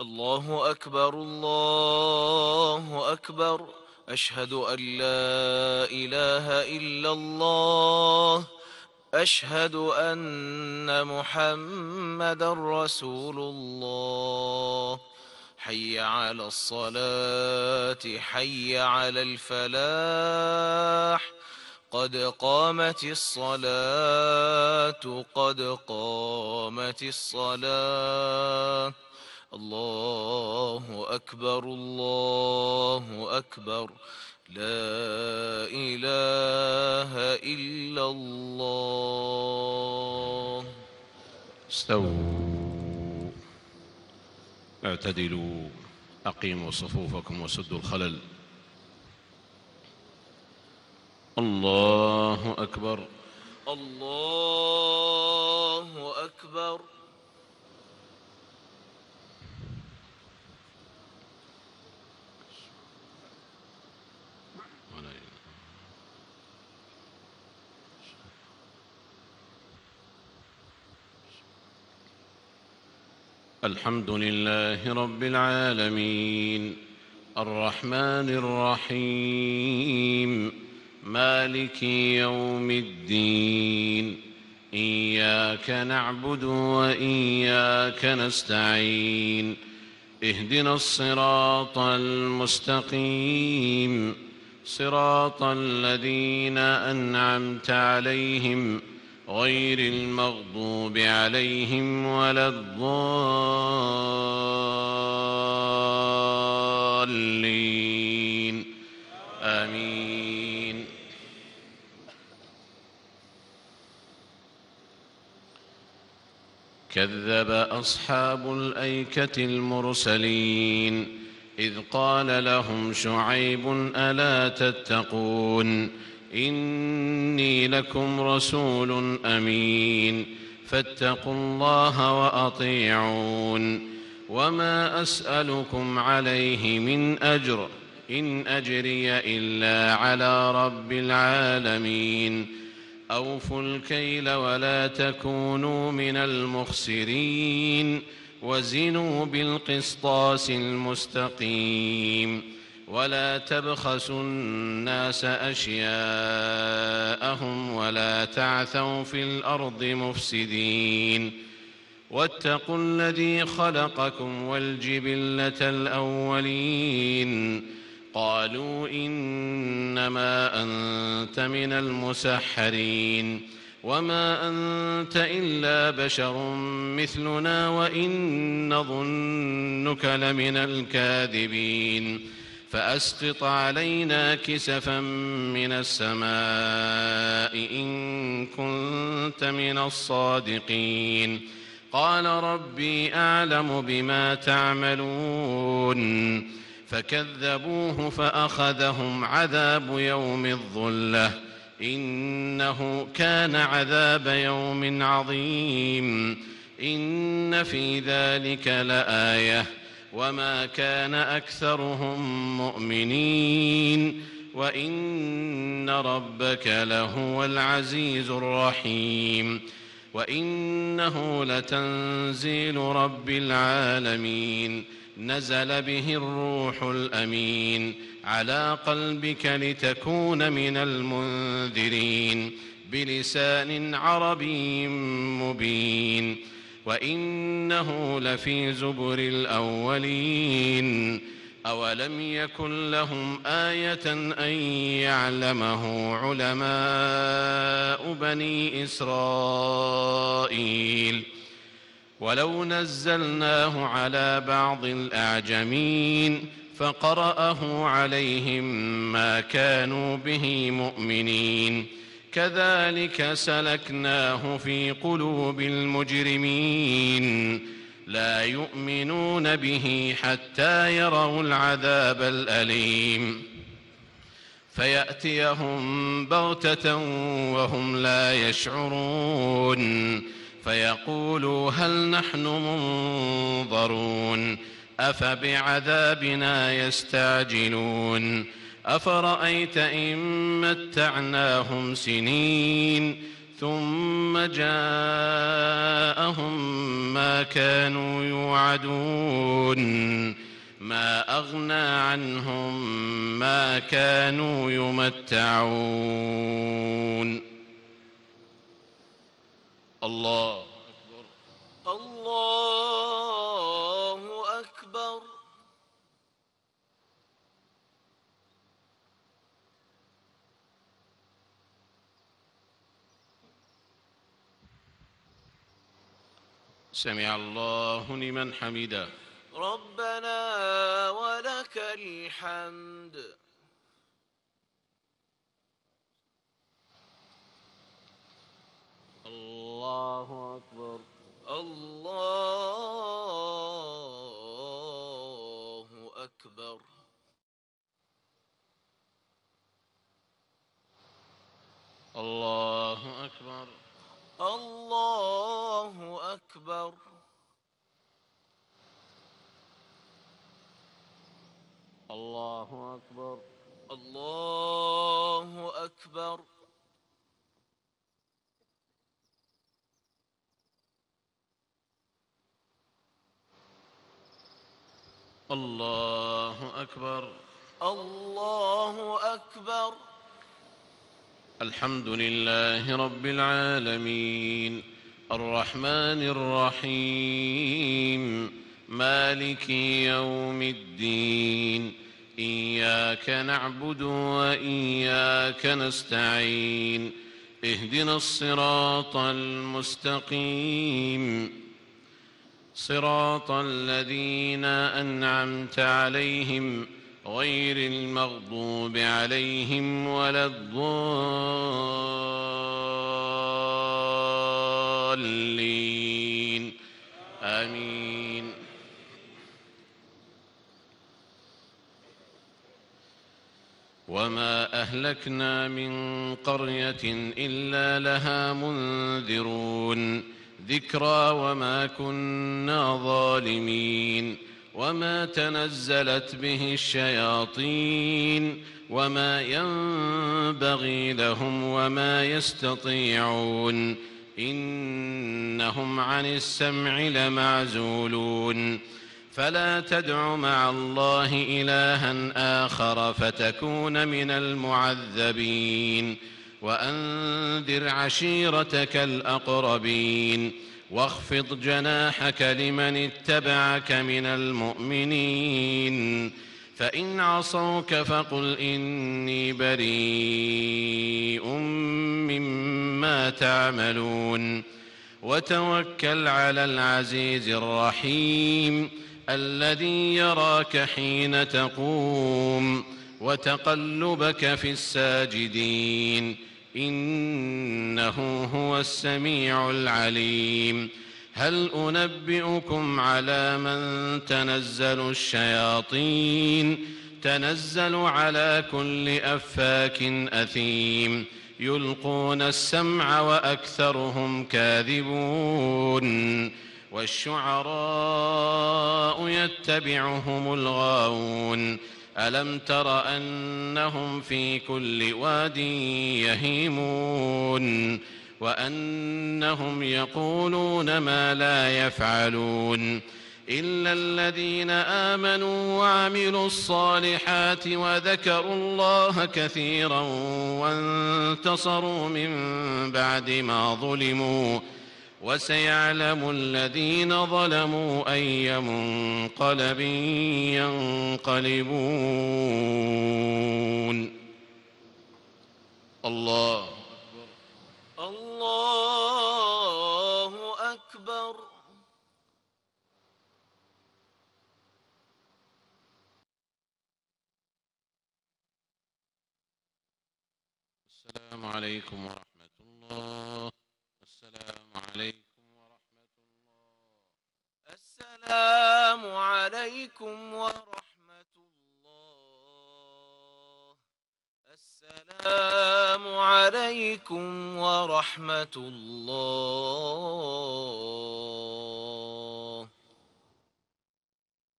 الله أكبر الله أكبر. أشهد أن لا إله إلا الله. أشهد أن محمدا رسول الله. حي على الصلاة حي على الفلاح. قد قامت الصلاة قد قامت الصلاة. الله أكبر الله أكبر. لا إله إلا الله. استووا، اعتدلوا، أقيموا صفوفكم وسدوا الخلل. الله أكبر الله أكبر. الحمد لله رب العالمين، الرحمن الرحيم، مالك يوم الدين. إياك نعبد وإياك نستعين. اهدنا الصراط المستقيم، صراط الذين أنعمت عليهم غير المغضوب عليهم ولا الضالين. آمين. كذب أصحاب الأيكة المرسلين إذ قال لهم شعيب ألا تتقون إني لكم رسول أمين فاتقوا الله وأطيعون وما أسألكم عليه من أجر إن أجري إلا على رب العالمين. أوفوا الكيل ولا تكونوا من المخسرين وزنوا بالقسطاس المستقيم ولا تبخسوا الناس أشياءهم ولا تعثوا في الأرض مفسدين واتقوا الذي خلقكم والجبلة الأولين. قالوا إنما أنت من المسحرين وما أنت إلا بشر مثلنا وإن نظنك لمن الكاذبين فأسقط علينا كسفا من السماء إن كنت من الصادقين. قال ربي أعلم بما تعملون فكذبوه فأخذهم عذاب يوم الظلة إنه كان عذاب يوم عظيم. إن في ذلك لآية وما كان أكثرهم مؤمنين وإن ربك لهو العزيز الرحيم. وإنه لتنزيل رب العالمين نزل به الروح الأمين على قلبك لتكون من المنذرين بلسان عربي مبين. وإنه لفي زبر الأولين. أولم يكن لهم آية أن يعلمه علماء بني إسرائيل ولو نزلناه على بعض الأعجمين فقرأه عليهم ما كانوا به مؤمنين كذلك سلكناه في قلوب المجرمين لا يؤمنون به حتى يروا العذاب الأليم فيأتيهم بغتة وهم لا يشعرون فيقولوا هل نحن منظرون أفبعذابنا يستعجلون أفرأيت إن متعناهم سنين ثم جاءهم ما كانوا يوعدون ما أغنى عنهم ما كانوا يمتعون. الله أكبر. الله أكبر. سمع الله لمن حمده. ربنا ولك الحمد. الله أكبر. الله أكبر. الله أكبر. الله أكبر. الله أكبر. الله أكبر. الله أكبر. الله أكبر. الحمد لله رب العالمين الرحمن الرحيم مالك يوم الدين إياك نعبد وإياك نستعين اهدنا الصراط المستقيم صراط الذين أنعمت عليهم غير المغضوب عليهم ولا الضالين آمين. وما أهلكنا من قرية إلا لها منذرون ذكرى وما كنا ظالمين وما تنزلت به الشياطين وما ينبغي لهم وما يستطيعون إنهم عن السمع لمعزولون فلا تدع مع الله إلها آخر فتكون من المعذبين وأنذر عشيرتك الأقربين واخفض جناحك لمن اتبعك من المؤمنين فإن عصوك فقل إني بريء مما تعملون وتوكل على العزيز الرحيم الذي يراك حين تقوم وتقلبك في الساجدين إنه هو السميع العليم. هل أنبئكم على من تنزل الشياطين تنزل على كل أفاك أثيم يلقون السمع وأكثرهم كاذبون والشعراء يتبعهم الغاوون ألم تر أنهم في كل واد يهيمون وأنهم يقولون ما لا يفعلون إلا الذين آمنوا وعملوا الصالحات وذكروا الله كثيرا وانتصروا من بعد ما ظلموا وسيعلم الذين ظلموا أي منقلب ينقلبون. الله أكبر. الله أكبر. السلام عليكم ورحمة الله. السلام عليكم. السلام عليكم ورحمة الله. السلام عليكم ورحمة الله.